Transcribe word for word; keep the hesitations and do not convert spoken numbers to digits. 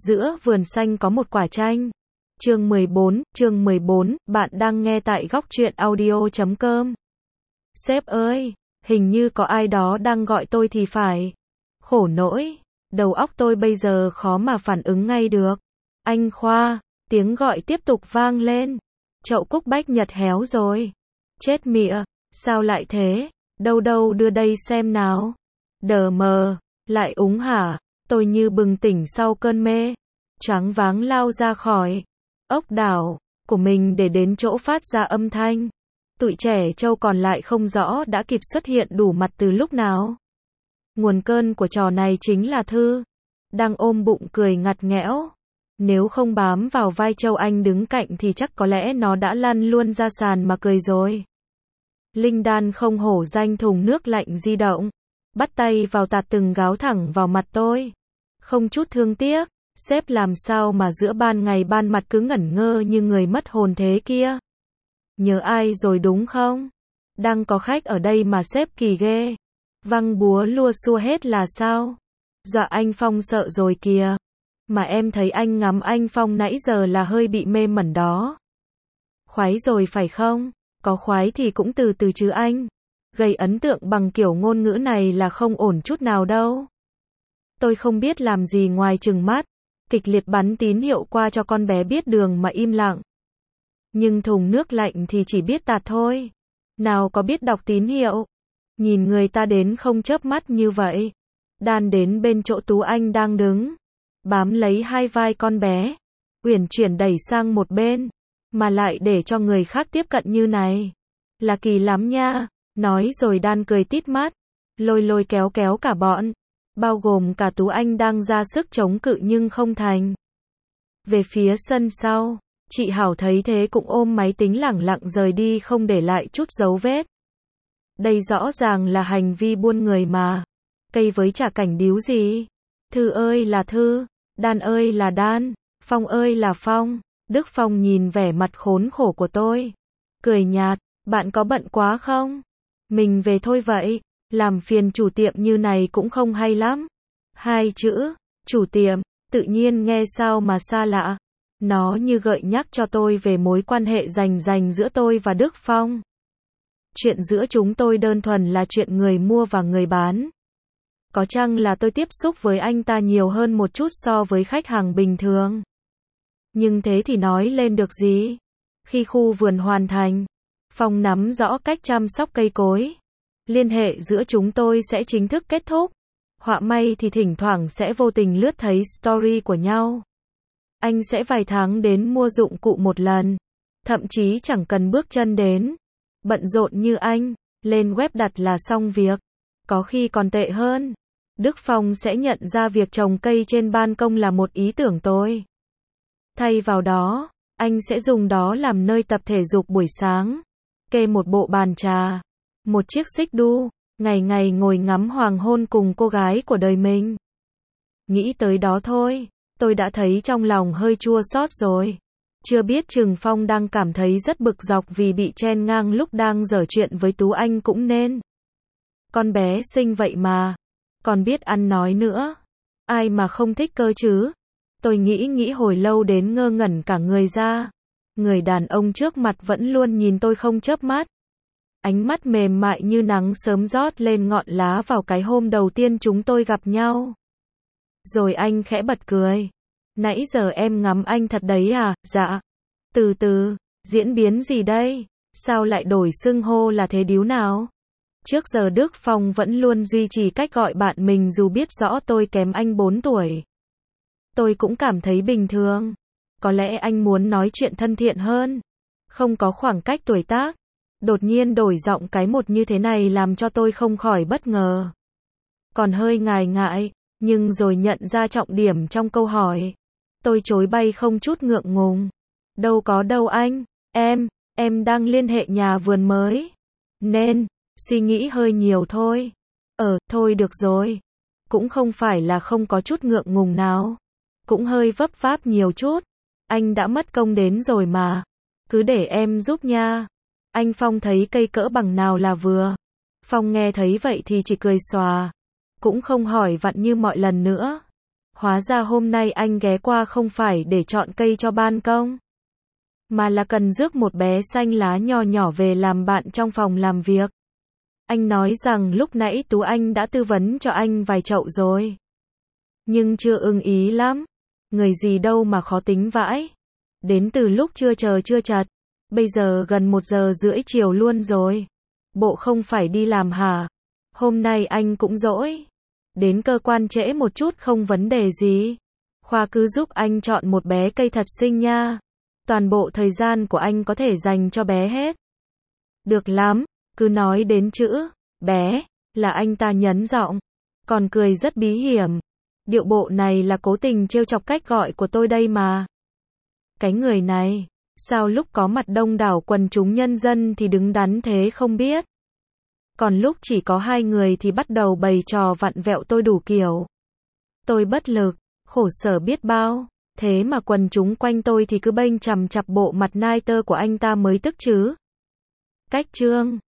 Giữa vườn xanh có một quả chanh. Chương mười bốn, chương mười bốn, bạn đang nghe tại góc truyện audio chấm com. Sếp ơi, hình như có ai đó đang gọi tôi thì phải. Khổ nỗi, đầu óc tôi bây giờ khó mà phản ứng ngay được. Anh Khoa, tiếng gọi tiếp tục vang lên. Chậu cúc bách nhật héo rồi. Chết mịa, sao lại thế? Đâu đâu đưa đây xem nào. Đờ mờ, lại úng hả? Tôi như bừng tỉnh sau cơn mê. Choáng váng lao ra khỏi ốc đảo của mình để đến chỗ phát ra âm thanh. Tụi trẻ trâu còn lại không rõ đã kịp xuất hiện đủ mặt từ lúc nào. Nguồn cơn của trò này chính là Thư, đang ôm bụng cười ngặt nghẽo. Nếu không bám vào vai Châu Anh đứng cạnh thì chắc có lẽ nó đã lăn luôn ra sàn mà cười rồi. Linh Đan không hổ danh thùng nước lạnh di động, bắt tay vào tạt từng gáo thẳng vào mặt tôi. Không chút thương tiếc, sếp làm sao mà giữa ban ngày ban mặt cứ ngẩn ngơ như người mất hồn thế kia. Nhớ ai rồi đúng không? Đang có khách ở đây mà sếp kỳ ghê. Văng búa lua xua hết là sao? Dọa anh Phong sợ rồi kìa. Mà em thấy anh ngắm anh Phong nãy giờ là hơi bị mê mẩn đó. Khoái rồi phải không? Có khoái thì cũng từ từ chứ anh. Gây ấn tượng bằng kiểu ngôn ngữ này là không ổn chút nào đâu. Tôi không biết làm gì ngoài trừng mắt, kịch liệt bắn tín hiệu qua cho con bé biết đường mà im lặng. Nhưng thùng nước lạnh thì chỉ biết tạt thôi. Nào có biết đọc tín hiệu. Nhìn người ta đến không chớp mắt như vậy. Đan đến bên chỗ Tú Anh đang đứng, bám lấy hai vai con bé, uyển chuyển đẩy sang một bên, mà lại để cho người khác tiếp cận như này. Là kỳ lắm nha. Nói rồi Đan cười tít mắt, lôi lôi kéo kéo cả bọn, bao gồm cả Tú Anh đang ra sức chống cự nhưng không thành. Về phía sân sau, chị Hảo thấy thế cũng ôm máy tính lẳng lặng rời đi không để lại chút dấu vết. Đây rõ ràng là hành vi buôn người mà. Cây với chả cảnh điếu gì. Thư ơi là Thư, Đan ơi là Đan, Phong ơi là Phong. Đức Phong nhìn vẻ mặt khốn khổ của tôi, cười nhạt, bạn có bận quá không? Mình về thôi vậy, làm phiền chủ tiệm như này cũng không hay lắm. Hai chữ, chủ tiệm, tự nhiên nghe sao mà xa lạ. Nó như gợi nhắc cho tôi về mối quan hệ rành rành giữa tôi và Đức Phong. Chuyện giữa chúng tôi đơn thuần là chuyện người mua và người bán. Có chăng là tôi tiếp xúc với anh ta nhiều hơn một chút so với khách hàng bình thường. Nhưng thế thì nói lên được gì? Khi khu vườn hoàn thành, Phong nắm rõ cách chăm sóc cây cối. Liên hệ giữa chúng tôi sẽ chính thức kết thúc. Họa may thì thỉnh thoảng sẽ vô tình lướt thấy story của nhau. Anh sẽ vài tháng đến mua dụng cụ một lần. Thậm chí chẳng cần bước chân đến. Bận rộn như anh, lên web đặt là xong việc. Có khi còn tệ hơn. Đức Phong sẽ nhận ra việc trồng cây trên ban công là một ý tưởng tồi. Thay vào đó, anh sẽ dùng đó làm nơi tập thể dục buổi sáng. Kê một bộ bàn trà, một chiếc xích đu, ngày ngày ngồi ngắm hoàng hôn cùng cô gái của đời mình. Nghĩ tới đó thôi, tôi đã thấy trong lòng hơi chua xót rồi. Chưa biết chừng Phong đang cảm thấy rất bực dọc vì bị chen ngang lúc đang giở chuyện với Tú Anh cũng nên. Con bé xinh vậy mà, còn biết ăn nói nữa. Ai mà không thích cơ chứ? Tôi nghĩ nghĩ hồi lâu đến ngơ ngẩn cả người ra. Người đàn ông trước mặt vẫn luôn nhìn tôi không chớp mắt. Ánh mắt mềm mại như nắng sớm rót lên ngọn lá vào cái hôm đầu tiên chúng tôi gặp nhau. Rồi anh khẽ bật cười. Nãy giờ em ngắm anh thật đấy à? Dạ. Từ từ, diễn biến gì đây? Sao lại đổi xưng hô là thế điếu nào? Trước giờ Đức Phong vẫn luôn duy trì cách gọi bạn mình dù biết rõ tôi kém anh bốn tuổi. Tôi cũng cảm thấy bình thường. Có lẽ anh muốn nói chuyện thân thiện hơn. Không có khoảng cách tuổi tác. Đột nhiên đổi giọng cái một như thế này làm cho tôi không khỏi bất ngờ. Còn hơi ngại ngại, nhưng rồi nhận ra trọng điểm trong câu hỏi. Tôi chối bay không chút ngượng ngùng. Đâu có đâu anh, em, em đang liên hệ nhà vườn mới. Nên, suy nghĩ hơi nhiều thôi. Ờ, thôi được rồi. Cũng không phải là không có chút ngượng ngùng nào. Cũng hơi vấp váp nhiều chút. Anh đã mất công đến rồi mà. Cứ để em giúp nha. Anh Phong thấy cây cỡ bằng nào là vừa. Phong nghe thấy vậy thì chỉ cười xòa. Cũng không hỏi vặn như mọi lần nữa. Hóa ra hôm nay anh ghé qua không phải để chọn cây cho ban công, mà là cần rước một bé xanh lá nho nhỏ về làm bạn trong phòng làm việc. Anh nói rằng lúc nãy Tú Anh đã tư vấn cho anh vài chậu rồi, nhưng chưa ưng ý lắm. Người gì đâu mà khó tính vãi. Đến từ lúc chưa chờ chưa chật, bây giờ gần một giờ rưỡi chiều luôn rồi. Bộ không phải đi làm hả? Hôm nay anh cũng rỗi. Đến cơ quan trễ một chút không vấn đề gì. Khoa cứ giúp anh chọn một bé cây thật xinh nha. Toàn bộ thời gian của anh có thể dành cho bé hết. Được lắm, cứ nói đến chữ bé là anh ta nhấn giọng, còn cười rất bí hiểm. Điệu bộ này là cố tình trêu chọc cách gọi của tôi đây mà. Cái người này, sao lúc có mặt đông đảo quần chúng nhân dân thì đứng đắn thế không biết. Còn lúc chỉ có hai người thì bắt đầu bày trò vặn vẹo tôi đủ kiểu. Tôi bất lực, khổ sở biết bao. Thế mà quần chúng quanh tôi thì cứ bênh chằm chặp bộ mặt nai tơ của anh ta mới tức chứ. Cách chương